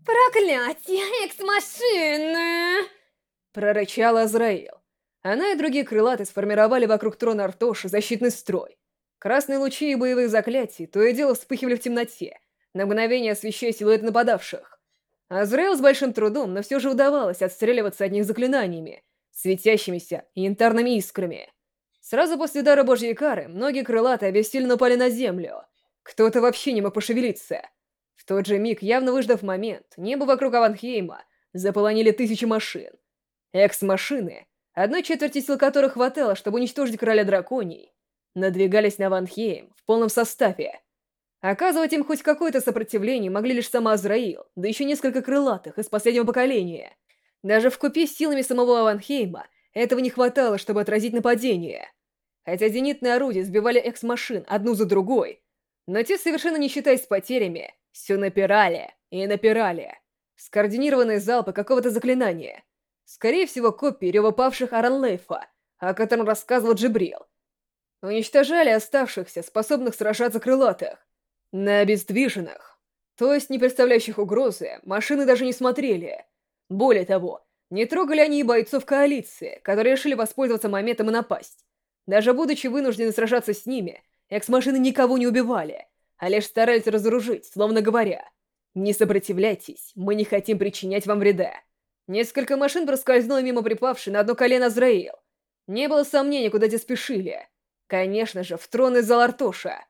Проклятие, экс-машины! Прорычал Азраил. Она и другие крылатые сформировали вокруг трона Артоши защитный строй. Красные лучи и боевые заклятия то и дело вспыхивали в темноте, на мгновение освещая силуэт нападавших. Азраил с большим трудом, но все же удавалось отстреливаться от них заклинаниями, светящимися янтарными искрами. Сразу после удара Божьей кары многие крылатые обессиленно упали на землю. Кто-то вообще не мог пошевелиться. В тот же миг, явно выждав момент, небо вокруг Аванхейма заполонили тысячи машин. Экс-машины, одной четверти сил которых хватало, чтобы уничтожить короля драконий, надвигались на Ванхейм в полном составе. Оказывать им хоть какое-то сопротивление могли лишь сама Азраил, да еще несколько крылатых из последнего поколения. Даже вкупе с силами самого Ванхейма этого не хватало, чтобы отразить нападение. Хотя зенитные орудия сбивали экс-машин одну за другой, но те, совершенно не считаясь с потерями, все напирали и напирали. Скоординированные залпы какого-то заклинания. Скорее всего, копии рева павших Аранлейфа, о котором рассказывал Джибрил. Уничтожали оставшихся, способных сражаться крылатых. На обездвиженных, то есть не представляющих угрозы, машины даже не смотрели. Более того, не трогали они и бойцов коалиции, которые решили воспользоваться моментом и напасть. Даже будучи вынуждены сражаться с ними, экс-машины никого не убивали, а лишь старались разоружить, словно говоря: «Не сопротивляйтесь, мы не хотим причинять вам вреда». Несколько машин проскользнуло мимо припавшей на одно колено Азраил. Не было сомнений, куда те спешили. Конечно же, в тронный зал Артоша.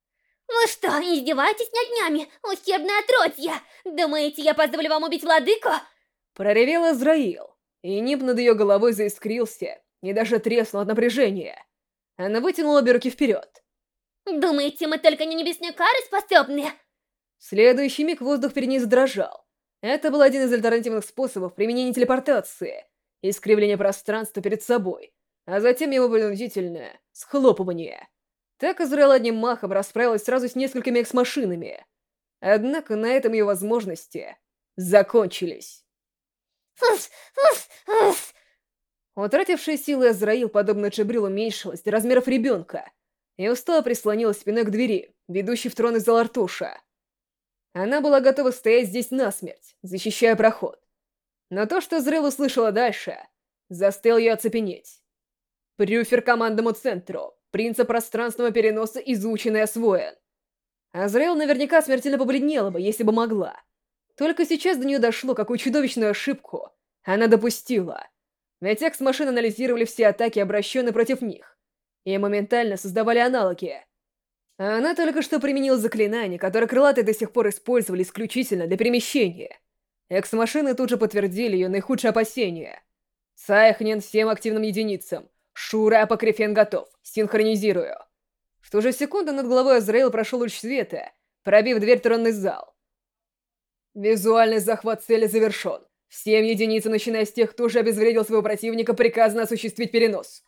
Вы что, издеваетесь над нами, ущербное отродье? Думаете, я позволю вам убить владыку? Проревел Азраил, и нимб над ее головой заискрился, и даже треснул от напряжения. Она вытянула обе руки вперед. Думаете, мы только на небесные кары способны? В следующий миг воздух перед ней задрожал. Это был один из альтернативных способов применения телепортации, искривление пространства перед собой, а затем его принудительное схлопывание. Так Азраил одним махом расправилась сразу с несколькими экс-машинами. Однако на этом ее возможности закончились. Уф, уф, уф. Утратившая силы Азраил, подобно Джибрил, уменьшилась до размеров ребенка и устало прислонилась спиной к двери, ведущей в тронный зал Артуша. Она была готова стоять здесь насмерть, защищая проход. Но то, что Азраил услышала дальше, заставило ее оцепенеть. Прюфер командному центру. Принцип пространственного переноса изучен и освоен. Азраил наверняка смертельно побледнела бы, если бы могла. Только сейчас до нее дошло, какую чудовищную ошибку она допустила. Ведь экс-машины анализировали все атаки, обращенные против них, и моментально создавали аналоги. А она только что применила заклинание, которое крылатые до сих пор использовали исключительно для перемещения. Экс-машины тут же подтвердили ее наихудшие опасения. Сайхнен всем активным единицам. Шура Апокрифен готов. Синхронизирую. В ту же секунду над головой Азраил прошел луч света, пробив дверь в тронный зал. Визуальный захват цели завершен. Всем единицам, начиная с тех, кто уже обезвредил своего противника, приказано осуществить перенос.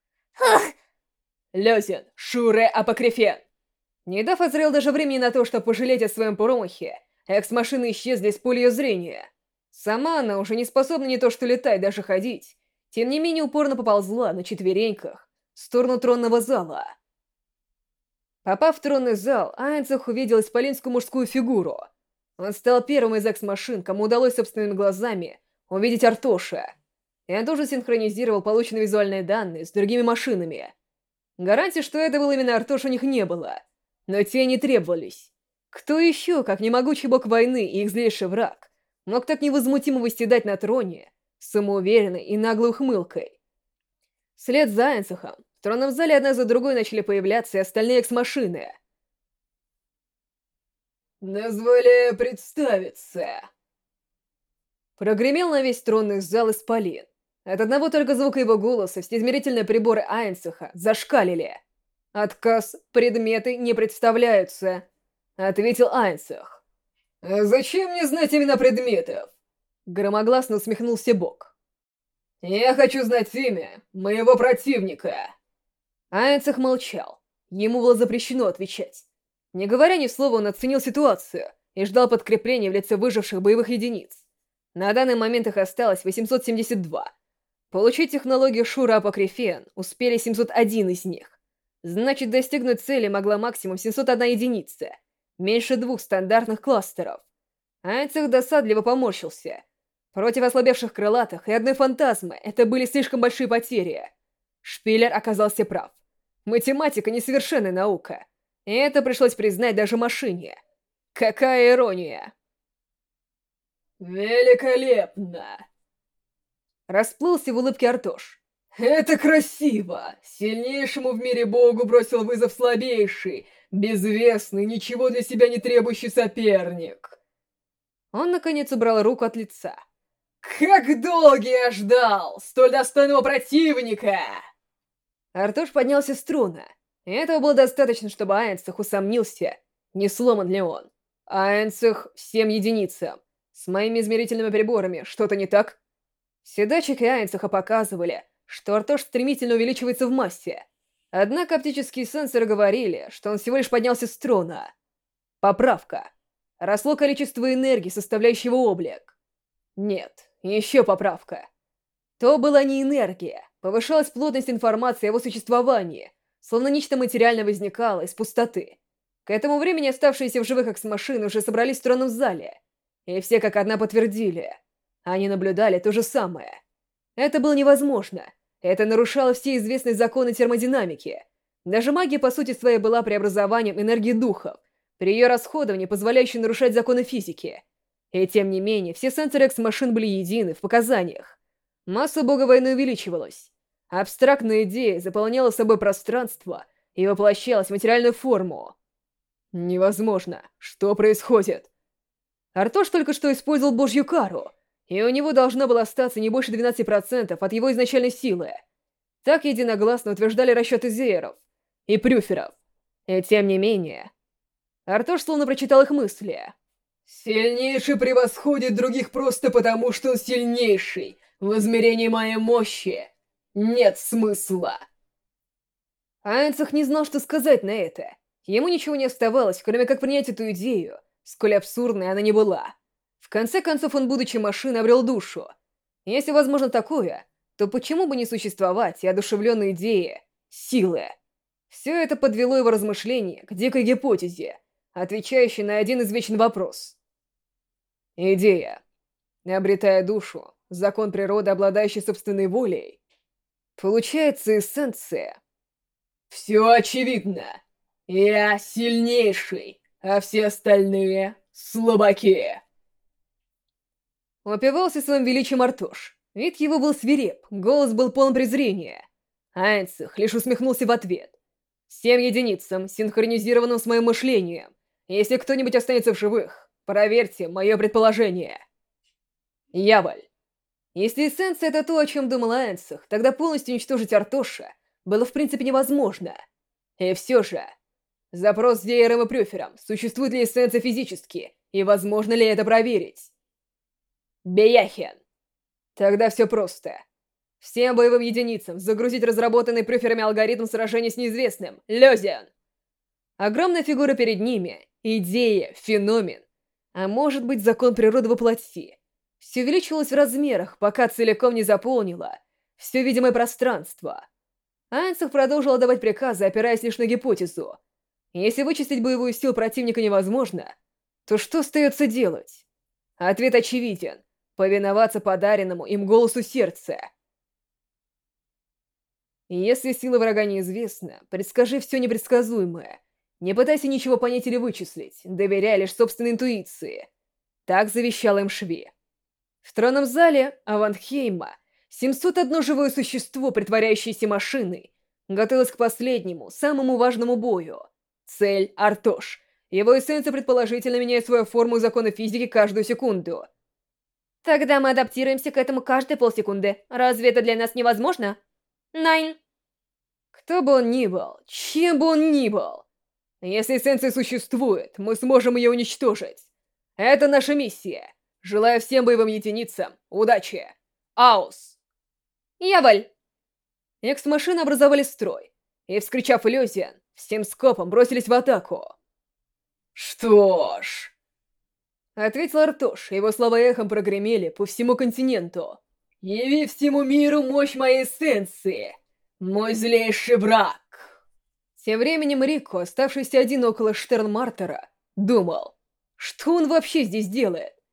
Лёзин, Шуре Апокрифен. Не дав Азраил даже времени на то, чтобы пожалеть о своем промахе, экс-машины исчезли из поля ее зрения. Сама она уже не способна не то что летать, даже ходить. Тем не менее упорно поползла на четвереньках в сторону тронного зала. Попав в тронный зал, Айнцах увидел исполинскую мужскую фигуру. Он стал первым из экс-машин, кому удалось собственными глазами увидеть Артоша. И он тоже синхронизировал полученные визуальные данные с другими машинами. Гарантии, что это был именно Артош, у них не было. Но те не требовались. Кто еще, как не могучий бог войны и их злейший враг, мог так невозмутимо восседать на троне, с самоуверенной и наглой ухмылкой? Вслед за Айнцахом в тронном зале одна за другой начали появляться и остальные экс-машины. «Дозволяю представиться!» Прогремел на весь тронный зал исполин. От одного только звука его голоса все измерительные приборы Айнцаха зашкалили. «Отказ, предметы не представляются», — ответил Айнцах. «А зачем мне знать имена предметов?» Громогласно усмехнулся Бог. «Я хочу знать имя моего противника». Айнцах молчал. Ему было запрещено отвечать. Не говоря ни слова, он оценил ситуацию и ждал подкрепления в лице выживших боевых единиц. На данный момент их осталось 872. Получить технологию Шура Апокрифен успели 701 из них. Значит, достигнуть цели могла максимум 701 единица, меньше 2 стандартных кластеров. Айнцах досадливо поморщился. Против ослабевших крылатых и одной фантазмы это были слишком большие потери. Шпиллер оказался прав. Математика — несовершенная наука. И это пришлось признать даже машине. Какая ирония! «Великолепно!» Расплылся в улыбке Артош. «Это красиво! Сильнейшему в мире богу бросил вызов слабейший, безвестный, ничего для себя не требующий соперник!» Он, наконец, убрал руку от лица. «Как долго я ждал столь достойного противника!» Артош поднялся с трона. И этого было достаточно, чтобы Айнцах усомнился, не сломан ли он. Айнцах всем единицам. С моими измерительными приборами что-то не так? Все датчики Айнцаха показывали, что Артош стремительно увеличивается в массе. Однако оптические сенсоры говорили, что он всего лишь поднялся с трона. Поправка. Росло количество энергии, составляющего облик. Нет, еще поправка. То была не энергия, повышалась плотность информации о его существовании, словно нечто материально возникало из пустоты. К этому времени оставшиеся в живых экс-машины уже собрались в тронном зале, и все как одна подтвердили. Они наблюдали то же самое. Это было невозможно. Это нарушало все известные законы термодинамики. Даже магия, по сути своей, была преобразованием энергии духов, при ее расходовании, позволяющей нарушать законы физики. И тем не менее, все сенсоры экс-машин были едины в показаниях. Масса бога войны увеличивалась. Абстрактная идея заполняла собой пространство и воплощалась в материальную форму. Невозможно. Что происходит? Артош только что использовал божью кару, и у него должно было остаться не больше 12% от его изначальной силы. Так единогласно утверждали расчеты зееров и прюферов. И тем не менее... Артош словно прочитал их мысли. «Сильнейший превосходит других просто потому, что он сильнейший. В измерении моей мощи нет смысла». Айнцах не знал, что сказать на это. Ему ничего не оставалось, кроме как принять эту идею, сколь абсурдной она ни была. В конце концов, он, будучи машиной, обрел душу. Если возможно такое, то почему бы не существовать и одушевленной идее силы? Все это подвело его размышления к дикой гипотезе, отвечающей на один извечный вопрос. Идея. Обретая душу, закон природы, обладающий собственной волей, получается эссенция. Все очевидно. Я сильнейший, а все остальные слабаки. Упивался своим величием Артош. Вид его был свиреп, голос был полон презрения. Айнцах лишь усмехнулся в ответ. Всем единицам, синхронизированным с моим мышлением. Если кто-нибудь останется в живых, проверьте мое предположение. Яволь. Если эссенция — это то, о чем думал Айнцах, тогда полностью уничтожить Артоша было в принципе невозможно. И все же... Запрос с Дейером и Прюфером. Существует ли эссенция физически? И возможно ли это проверить? Беяхен. Тогда все просто. Всем боевым единицам загрузить разработанный Прюферами алгоритм сражения с неизвестным. Лёзиан. Огромная фигура перед ними. Идея, феномен. А может быть, закон природы воплоти. Все увеличивалось в размерах, пока целиком не заполнило все видимое пространство. Айнцах продолжил отдавать приказы, опираясь лишь на гипотезу. Если вычислить боевую силу противника невозможно, то что остается делать? Ответ очевиден. Повиноваться подаренному им голосу сердца. Если сила врага неизвестна, предскажи все непредсказуемое. Не пытайся ничего понять или вычислить, доверяй лишь собственной интуиции. Так завещал им Шви. В тронном зале Аванхейма 701 живое существо, притворяющееся машиной, готовилось к последнему, самому важному бою. Цель — Артош. Его эссенция предположительно меняет свою форму и законы физики каждую секунду. Тогда мы адаптируемся к этому каждые полсекунды. Разве это для нас невозможно? Найн. Кто бы он ни был, чем бы он ни был, если эссенция существует, мы сможем ее уничтожить. Это наша миссия. Желаю всем боевым единицам удачи. Аус. Яволь. Экс-машины образовали строй, и, вскричав иллюзиан, всем скопом бросились в атаку. «Что ж...» — ответил Артош, и его слова эхом прогремели по всему континенту. «Яви всему миру мощь моей эссенции, мой злейший враг!» Тем временем Рико, оставшийся один около Штернмартера, думал, что он вообще здесь делает?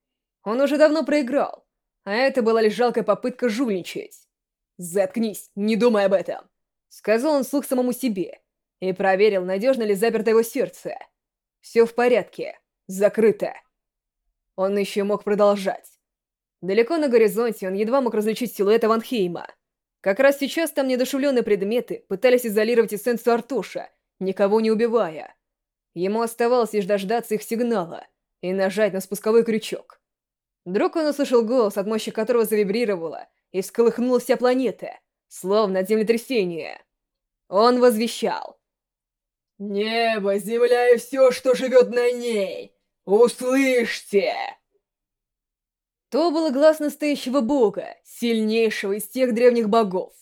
Он уже давно проиграл, а это была лишь жалкая попытка жульничать. «Заткнись, не думай об этом», — сказал он вслух самому себе и проверил, надежно ли заперто его сердце. Все в порядке, закрыто. Он еще мог продолжать. Далеко на горизонте он едва мог различить силуэт Ванхейма. Как раз сейчас там недушевленные предметы пытались изолировать эссенцию Артуша, никого не убивая. Ему оставалось лишь дождаться их сигнала и нажать на спусковой крючок. Вдруг он услышал голос, от мощи которого завибрировала и всколыхнула вся планета, словно от землетрясения. Он возвещал: «Небо, земля и все, что живет на ней! Услышьте!» То был глаз настоящего бога, сильнейшего из тех древних богов.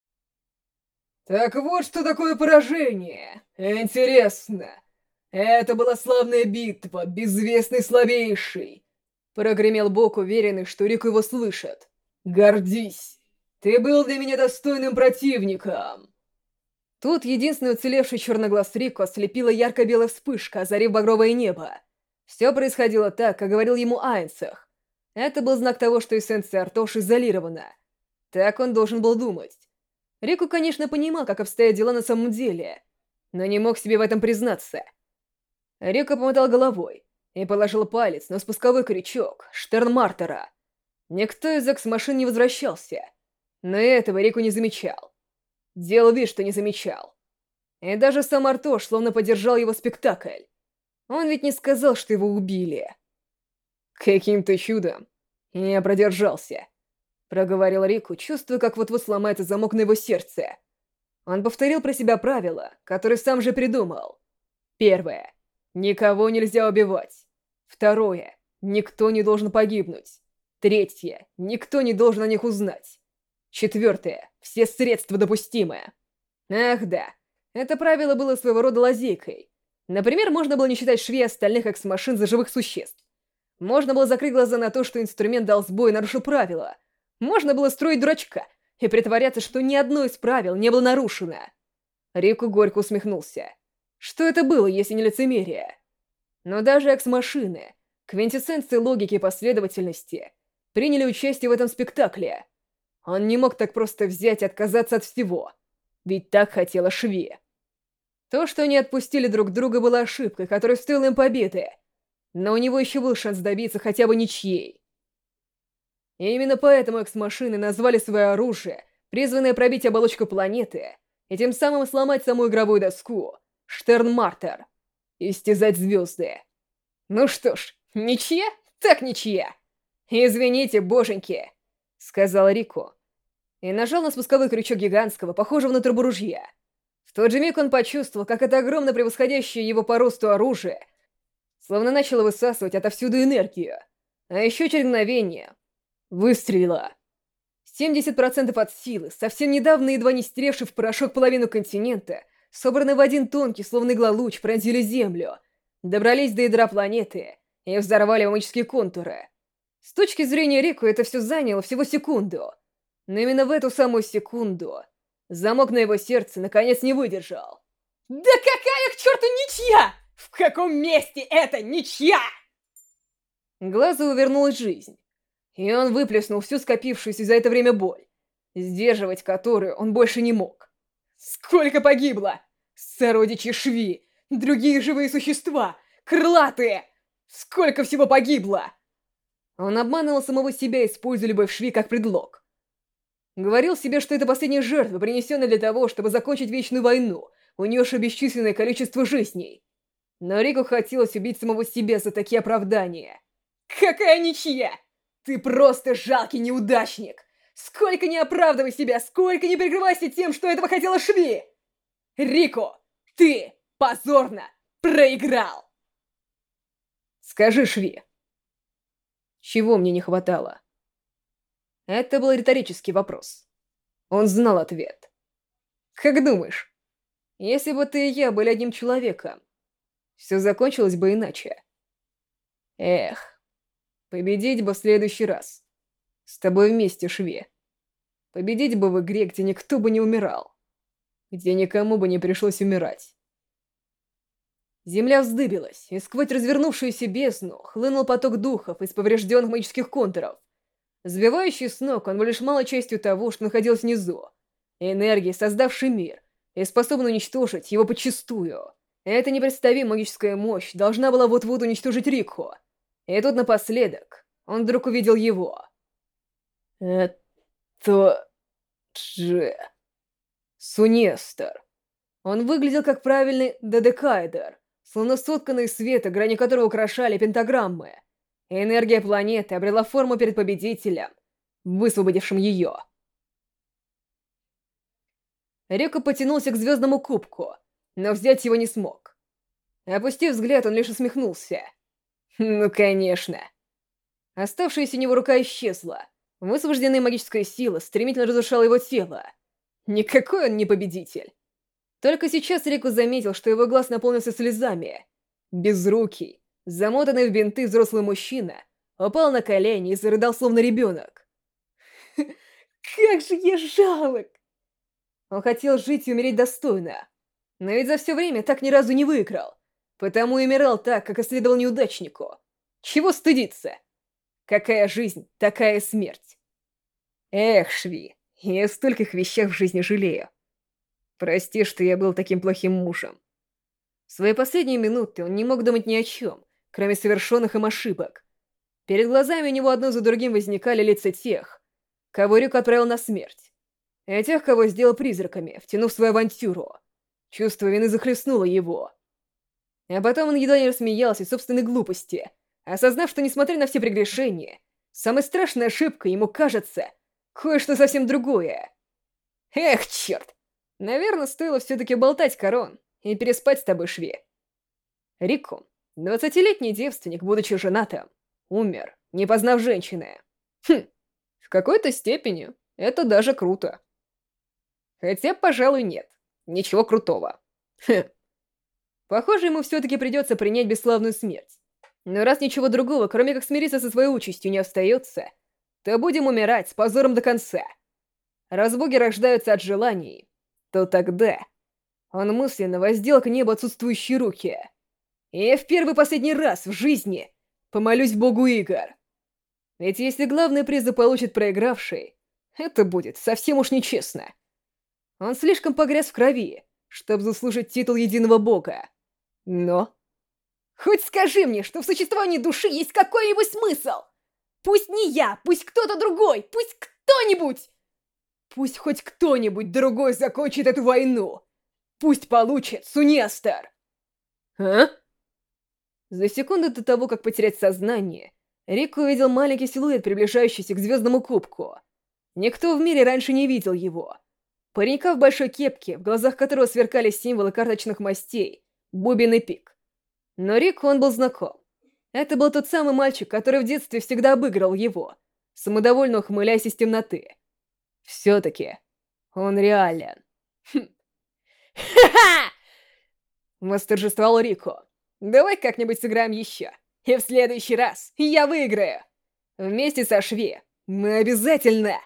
Так вот, что такое поражение. Интересно. Это была славная битва, безвестный слабейший. Прогремел бог, уверенный, что Рику его слышат. Гордись. Ты был для меня достойным противником. Тут единственный уцелевший черноглаз Рико ослепила ярко-белая вспышка, озарив багровое небо. Все происходило так, как говорил ему Айнцах. Это был знак того, что эссенция Артош изолирована. Так он должен был думать. Рику, конечно, понимал, как обстоят дела на самом деле, но не мог себе в этом признаться. Рику помотал головой и положил палец на спусковой крючок Штернмартера. Никто из экс-машин не возвращался, но этого Рику не замечал. Делал вид, что не замечал. И даже сам Артош словно поддержал его спектакль. Он ведь не сказал, что его убили. «Каким-то чудом я продержался», — проговорил Рику, чувствуя, как вот-вот сломается замок на его сердце. Он повторил про себя правила, которые сам же придумал. Первое. Никого нельзя убивать. Второе. Никто не должен погибнуть. Третье. Никто не должен о них узнать. Четвертое. Все средства допустимы. Ах да, это правило было своего рода лазейкой. Например, можно было не считать швей остальных экс-машин за живых существ. Можно было закрыть глаза на то, что инструмент дал сбой и нарушил правила. Можно было строить дурачка и притворяться, что ни одно из правил не было нарушено. Рику горько усмехнулся. Что это было, если не лицемерие? Но даже экс-машины, квинтэссенции логики и последовательности, приняли участие в этом спектакле. Он не мог так просто взять и отказаться от всего. Ведь так хотела Шви. То, что они отпустили друг друга, была ошибкой, которая стоила им победы. Но у него еще был шанс добиться хотя бы ничьей. И именно поэтому экс-машины назвали свое оружие, призванное пробить оболочку планеты, и тем самым сломать саму игровую доску, Штернмартер, истязать звезды. Ну что ж, ничья? Так ничья. «Извините, боженьки», — сказал Рику, и нажал на спусковой крючок гигантского, похожего на трубу ружья. В тот же миг он почувствовал, как это огромно превосходящее его по росту оружие словно начало высасывать отовсюду энергию, а еще через мгновение выстрелило. 70% от силы, совсем недавно едва не стеревший в порошок половину континента, собранный в один тонкий, словно игла луч, пронзили Землю, добрались до ядра планеты и взорвали магические контуры. С точки зрения Рику это все заняло всего секунду, но именно в эту самую секунду замок на его сердце наконец не выдержал. «Да какая к черту ничья! В каком месте это ничья?» Глазу увернулась жизнь, и он выплеснул всю скопившуюся за это время боль, сдерживать которую он больше не мог. «Сколько погибло! Сородичи Шви, другие живые существа, крылатые! Сколько всего погибло!» Он обманывал самого себя, используя любовь Шви как предлог. Говорил себе, что это последняя жертва, принесенная для того, чтобы закончить вечную войну, унесшую бесчисленное количество жизней. Но Рику хотелось убить самого себя за такие оправдания. «Какая ничья! Ты просто жалкий неудачник! Сколько не оправдывай себя, сколько не прикрывайся тем, что этого хотела Шви! Рику, ты позорно проиграл!» «Скажи, Шви, чего мне не хватало?» Это был риторический вопрос. Он знал ответ. «Как думаешь, если бы ты и я были одним человеком, все закончилось бы иначе?» «Эх, победить бы в следующий раз. С тобой вместе, Шви. Победить бы в игре, где никто бы не умирал. Где никому бы не пришлось умирать. Земля вздыбилась, и сквозь развернувшуюся бездну хлынул поток духов из поврежденных магических контуров. Сбивающий с ног, он был лишь малой частью того, что находилось внизу. Энергия, создавшей мир, и способна уничтожить его подчистую. Эта непредставимая магическая мощь должна была вот-вот уничтожить Рикху. И тут напоследок он вдруг увидел его. Это же... Сунестер. Он выглядел как правильный додекаэдр, словно сотканный из света, грани которого украшали пентаграммы. Энергия планеты обрела форму перед победителем, высвободившим ее. Рико потянулся к звездному кубку, но взять его не смог. Опустив взгляд, он лишь усмехнулся. Ну, конечно. Оставшаяся у него рука исчезла. Высвобожденная магическая сила стремительно разрушала его тело. Никакой он не победитель. Только сейчас Рико заметил, что его глаз наполнился слезами. Безрукий, замотанный в бинты взрослый мужчина, упал на колени и зарыдал, словно ребенок. Как же я жалок! Он хотел жить и умереть достойно. Но ведь за все время так ни разу не выиграл. Потому и умирал так, как и следовал неудачнику. Чего стыдиться? Какая жизнь, такая смерть. Эх, Шви, я о стольких вещах в жизни жалею. Прости, что я был таким плохим мужем. В свои последние минуты он не мог думать ни о чем, кроме совершенных им ошибок. Перед глазами у него одно за другим возникали лица тех, кого Рик отправил на смерть, и тех, кого сделал призраками, втянув в свою авантюру. Чувство вины захлестнуло его. А потом он едва не рассмеялся от собственной глупости, осознав, что, несмотря на все прегрешения, самой страшной ошибкой ему кажется кое-что совсем другое. Эх, черт! Наверное, стоило все-таки болтать, Корон, и переспать с тобой, Шви. Рико, 20-летний девственник, будучи женатым, умер, не познав женщины. В какой-то степени это даже круто. Хотя, пожалуй, нет. Ничего крутого. Похоже, ему все-таки придется принять бесславную смерть. Но раз ничего другого, кроме как смириться со своей участью, не остается, то будем умирать с позором до конца. Раз боги рождаются от желаний, то тогда он мысленно воздел к небу отсутствующие руки. И я в первый и последний раз в жизни помолюсь богу игр. Ведь если главный приз заполучит проигравший, это будет совсем уж нечестно. Он слишком погряз в крови, чтобы заслужить титул единого бога. Но... Хоть скажи мне, что в существовании души есть какой-нибудь смысл! Пусть не я, пусть кто-то другой, пусть кто-нибудь! Пусть хоть кто-нибудь другой закончит эту войну! Пусть получит Сунестер! А? За секунду до того, как потерять сознание, Рик увидел маленький силуэт, приближающийся к звездному кубку. Никто в мире раньше не видел его. Паренька в большой кепке, в глазах которого сверкали символы карточных мастей, бубен и пик. Но Рику он был знаком. Это был тот самый мальчик, который в детстве всегда обыгрывал его, самодовольно ухмыляясь из темноты. Все-таки он реален. «Ха-ха!» — восторжествовал Рико. «Давай как-нибудь сыграем еще, и в следующий раз я выиграю! Вместе со Шви мы обязательно...»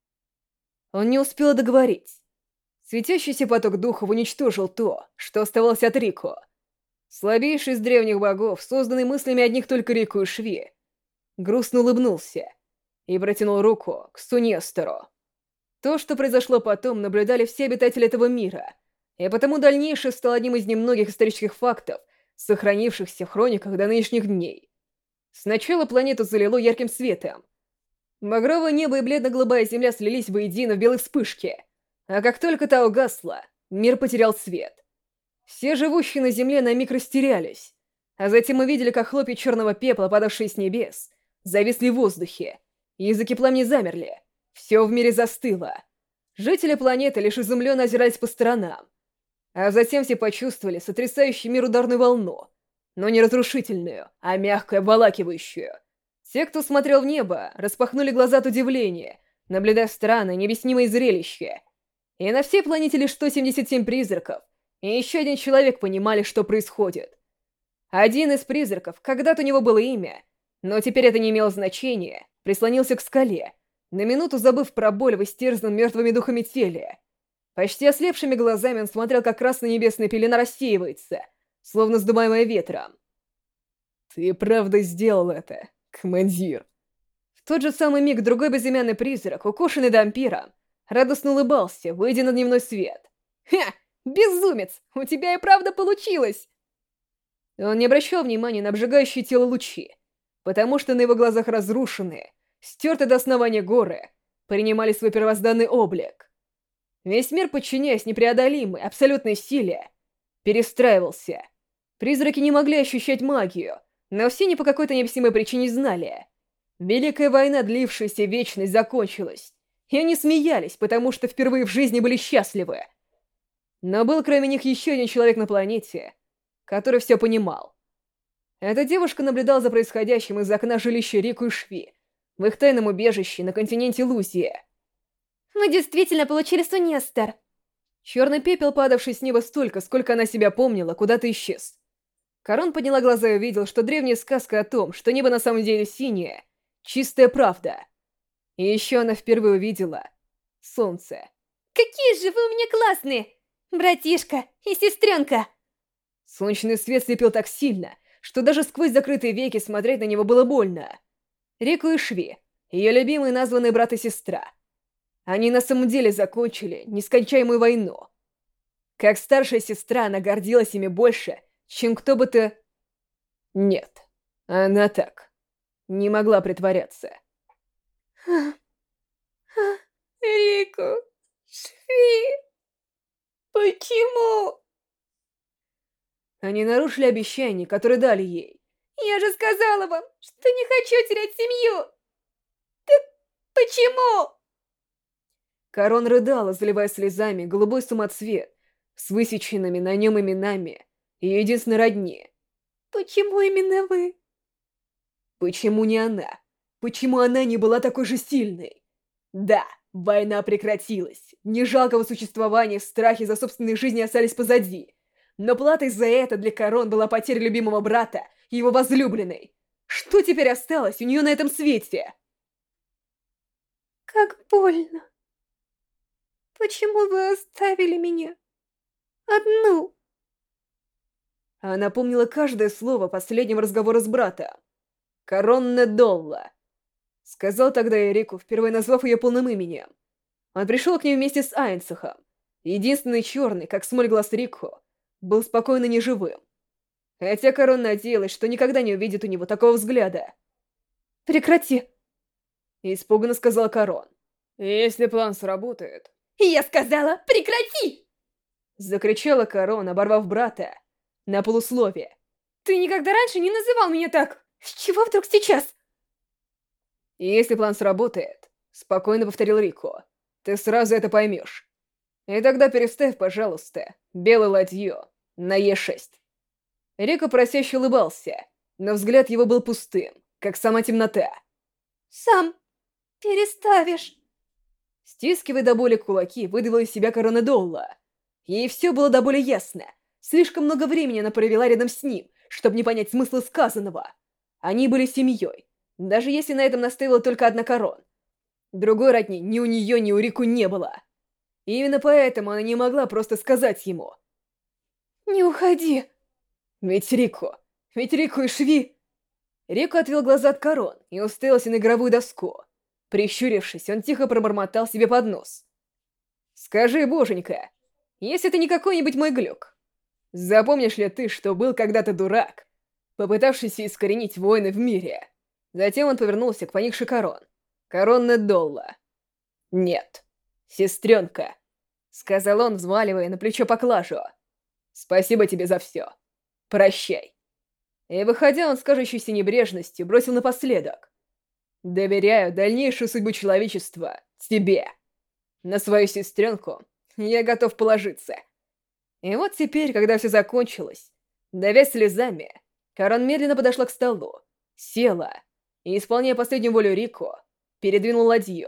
Он не успел договорить. Светящийся поток духов уничтожил то, что оставалось от Рико. Слабейший из древних богов, созданный мыслями одних только Рико и Шви, грустно улыбнулся и протянул руку к Сунестеру. То, что произошло потом, наблюдали все обитатели этого мира, и потому дальнейшее стало одним из немногих исторических фактов, сохранившихся в хрониках до нынешних дней. Сначала планету залило ярким светом. Багровое небо и бледно-голубая земля слились воедино в белой вспышке, а как только та угасла, мир потерял цвет. Все живущие на земле на миг растерялись, а затем мы видели, как хлопья черного пепла, падавшие с небес, зависли в воздухе, языки пламени замерли, все в мире застыло. Жители планеты лишь изумленно озирались по сторонам, а затем все почувствовали сотрясающую мир ударную волну, но не разрушительную, а мягкую, обволакивающую. Те, кто смотрел в небо, распахнули глаза от удивления, наблюдая странное, необъяснимое зрелище. И на всей планете лишь 177 призраков, и еще один человек понимали, что происходит. Один из призраков, когда-то у него было имя, но теперь это не имело значения, прислонился к скале, на минуту забыв про боль в истерзанном мертвыми духами теле. Почти ослепшими глазами он смотрел, как красная небесная пелена рассеивается, словно сдуваемая ветром. «Ты правда сделал это, командир?» В тот же самый миг другой безымянный призрак, укушенный дампиром, радостно улыбался, выйдя на дневной свет. «Ха! Безумец! У тебя и правда получилось!» Он не обращал внимания на обжигающие тело лучи, потому что на его глазах разрушенные, стертые до основания горы, принимали свой первозданный облик. Весь мир, подчиняясь непреодолимой, абсолютной силе, перестраивался. Призраки не могли ощущать магию, но все не по какой-то необъяснимой причине знали. Великая война, длившаяся вечность, закончилась, и они смеялись, потому что впервые в жизни были счастливы. Но был кроме них еще один человек на планете, который все понимал. Эта девушка наблюдала за происходящим из окна жилища Рику и Шви, в их тайном убежище на континенте Лузия. Мы действительно получили Сунестер. Черный пепел, падавший с неба столько, сколько она себя помнила, куда-то исчез. Корон подняла глаза и увидел, что древняя сказка о том, что небо на самом деле синее, чистая правда. И еще она впервые увидела солнце. Какие же вы у меня классные, братишка и сестренка! Солнечный свет слепил так сильно, что даже сквозь закрытые веки смотреть на него было больно. Рику и Шви, ее любимые названные брат и сестра. Они на самом деле закончили нескончаемую войну. Как старшая сестра, она гордилась ими больше, чем кто бы то... Нет, она так не могла притворяться. Рику, Шви, почему? Они нарушили обещание, которое дали ей. Я же сказала вам, что не хочу терять семью. Так почему? Корон рыдала, заливая слезами голубой самоцвет с высеченными на нем именами ее единственной родни. Почему именно вы? Почему не она? Почему она не была такой же сильной? Да, война прекратилась. Ни жалкого существования, страхи за собственной жизни остались позади. Но платой за это для Корон была потеря любимого брата и его возлюбленной. Что теперь осталось у нее на этом свете? Как больно. Почему вы оставили меня одну? Она помнила каждое слово последнего разговора с братом. «Коронне Долла», — сказал тогда Эрику, впервые назвав ее полным именем. Он пришел к ней вместе с Айнцехом. Единственный черный, как смоль глаз Рику, был спокойно неживым. Хотя Корон надеялась, что никогда не увидит у него такого взгляда. «Прекрати!» — испуганно сказал Корон. «Если план сработает...» Я сказала, прекрати! Закричала Корон, оборвав брата на полусловие. Ты никогда раньше не называл меня так! С чего вдруг сейчас? «Если план сработает», — спокойно повторил Рико, — «ты сразу это поймешь. И тогда переставь, пожалуйста, белую ладью на Е6». Рико просяще улыбался, но взгляд его был пустым, как сама темнота. Сам переставишь. Стискивая до боли кулаки, выдавила из себя Корона Долла. Ей все было до боли ясно. Слишком много времени она провела рядом с ним, чтобы не понять смысла сказанного. Они были семьей, даже если на этом настаивала только одна Корон. Другой родни ни у нее, ни у Рику не было. И именно поэтому она не могла просто сказать ему. «Не уходи!» Ведь Рику и Шви... Рику отвел глаза от Корон и уставился на игровую доску. Прищурившись, он тихо пробормотал себе под нос. «Скажи, боженька, если это не какой-нибудь мой глюк, запомнишь ли ты, что был когда-то дурак, попытавшийся искоренить войны в мире?» Затем он повернулся к поникшей Корон. «Коронне Долла». «Нет, сестренка», — сказал он, взваливая на плечо поклажу. «Спасибо тебе за все. Прощай». И, выходя, он с кажущейся небрежностью бросил напоследок. «Доверяю дальнейшую судьбу человечества тебе. На свою сестренку я готов положиться». И вот теперь, когда все закончилось, давясь слезами, Корон медленно подошла к столу, села и, исполняя последнюю волю Рико, передвинула ладью.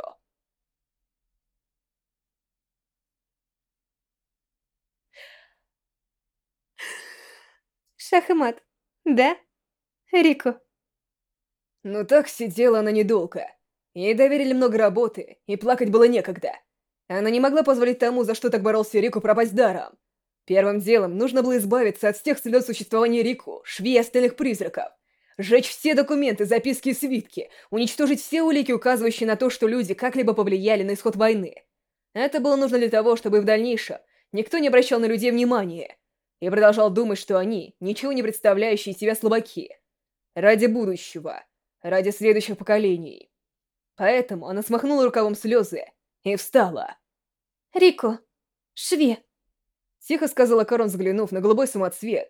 Шах и мат, да, Рико? Но так сидела она недолго. Ей доверили много работы, и плакать было некогда. Она не могла позволить тому, за что так боролся Рику, пропасть даром. Первым делом нужно было избавиться от всех следов существования Рику, Шви и остальных призраков. Сжечь все документы, записки и свитки, уничтожить все улики, указывающие на то, что люди как-либо повлияли на исход войны. Это было нужно для того, чтобы в дальнейшем никто не обращал на людей внимания и продолжал думать, что они ничего не представляющие из себя слабаки. Ради будущего, ради следующих поколений. Поэтому она смахнула рукавом слезы и встала. Рико, Шви. Тихо сказала Карон, взглянув на голубой самоцвет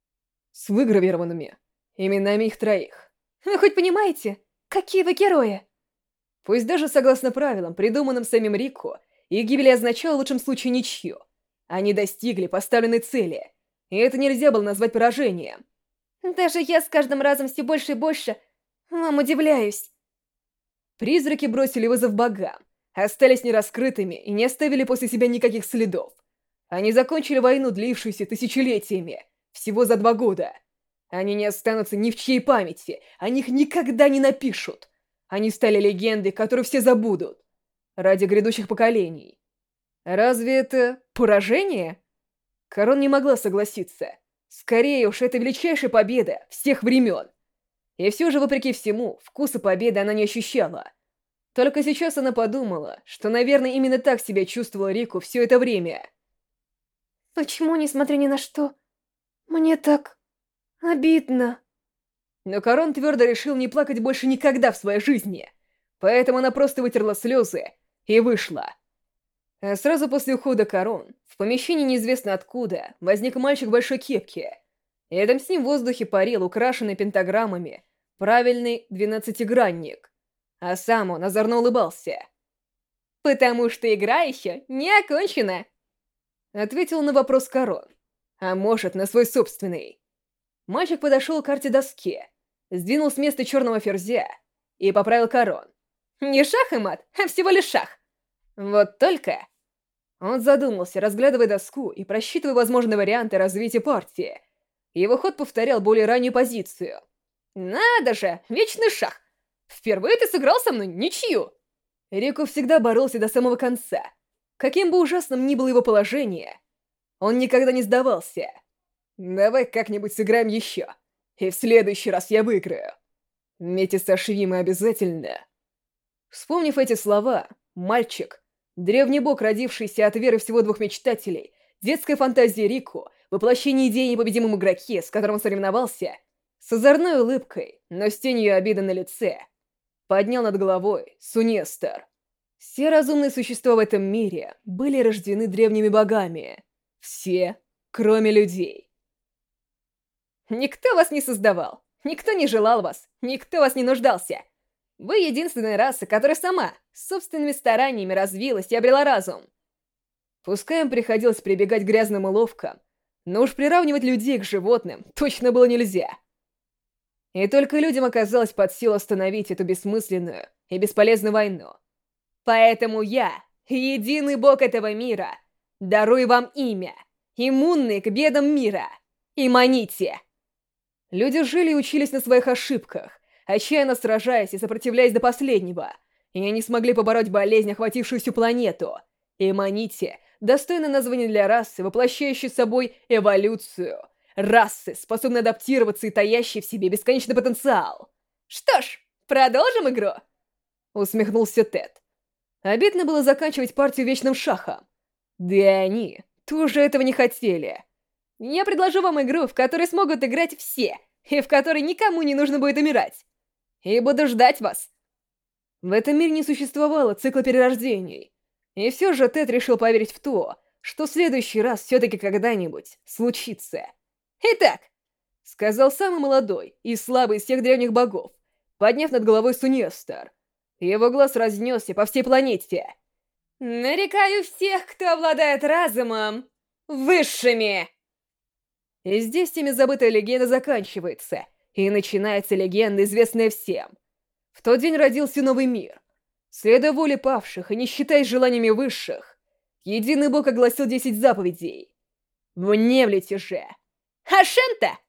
с выгравированными именами их троих. Вы хоть понимаете, какие вы герои? Пусть даже согласно правилам, придуманным самим Рико, их гибель означала в лучшем случае ничью. Они достигли поставленной цели, и это нельзя было назвать поражением. Даже я с каждым разом все больше и больше вам удивляюсь. Призраки бросили вызов богам, остались нераскрытыми и не оставили после себя никаких следов. Они закончили войну, длившуюся тысячелетиями, всего за 2 года. Они не останутся ни в чьей памяти, о них никогда не напишут. Они стали легендой, которую все забудут. Ради грядущих поколений. Разве это поражение? Карон не могла согласиться. Скорее уж, это величайшая победа всех времен. И все же, вопреки всему, вкуса победы она не ощущала. Только сейчас она подумала, что, наверное, именно так себя чувствовала Рику все это время. Почему, несмотря ни на что, мне так обидно? Но Карон твердо решил не плакать больше никогда в своей жизни. Поэтому она просто вытерла слезы и вышла. А сразу после ухода Карон, в помещении неизвестно откуда, возник мальчик в большой кепке. И рядом с ним в воздухе парил украшенный пентаграммами правильный 12-гранник. А сам он озорно улыбался. «Потому что игра еще не окончена!» Ответил на вопрос Карон. А может, на свой собственный. Мальчик подошел к карте-доске, сдвинул с места черного ферзя и поправил Карон. «Не шах и мат, а всего лишь шах!» Вот только... Он задумался, разглядывая доску и просчитывая возможные варианты развития партии. Его ход повторял более раннюю позицию. «Надо же, вечный шах! Впервые ты сыграл со мной ничью!» Рику всегда боролся до самого конца. Каким бы ужасным ни было его положение, он никогда не сдавался. «Давай как-нибудь сыграем еще, и в следующий раз я выиграю. Вместе со Шви мы обязательно...» Вспомнив эти слова, мальчик, древний бог, родившийся от веры всего 2 мечтателей, детская фантазия Рику, воплощение идеи о непобедимом игроке, с которым он соревновался, с озорной улыбкой, но с тенью обиды на лице, поднял над головой Сунестер. Все разумные существа в этом мире были рождены древними богами. Все, кроме людей. Никто вас не создавал, никто не желал вас, никто вас не нуждался. Вы единственная раса, которая сама, собственными стараниями развилась и обрела разум. Пускай им приходилось прибегать к грязным уловкам, но уж приравнивать людей к животным точно было нельзя. И только людям оказалось под силу остановить эту бессмысленную и бесполезную войну. Поэтому я, единый бог этого мира, дарую вам имя, иммунный к бедам мира, Иманите. Люди жили и учились на своих ошибках, отчаянно сражаясь и сопротивляясь до последнего, и они смогли побороть болезнь, охватившую всю планету. Иманите — достойное название для расы, воплощающей собой эволюцию. Расы, способные адаптироваться и таящие в себе бесконечный потенциал. «Что ж, продолжим игру?» — усмехнулся Тед. Обидно было заканчивать партию вечным шахом. Да и они тоже этого не хотели. «Я предложу вам игру, в которой смогут играть все, и в которой никому не нужно будет умирать. И буду ждать вас». В этом мире не существовало цикла перерождений. И все же Тед решил поверить в то, что в следующий раз все-таки когда-нибудь случится. «Итак», — сказал самый молодой и слабый из всех древних богов, подняв над головой Сунестер. Его глаз разнесся по всей планете. «нарекаю всех, кто обладает разумом, высшими!» И здесь теми забытая легенда заканчивается, и начинается легенда, известная всем. В тот день родился новый мир. Следуя воле павших и не считаясь желаниями высших, единый бог огласил 10 заповедей. Внемлите же! Ашента!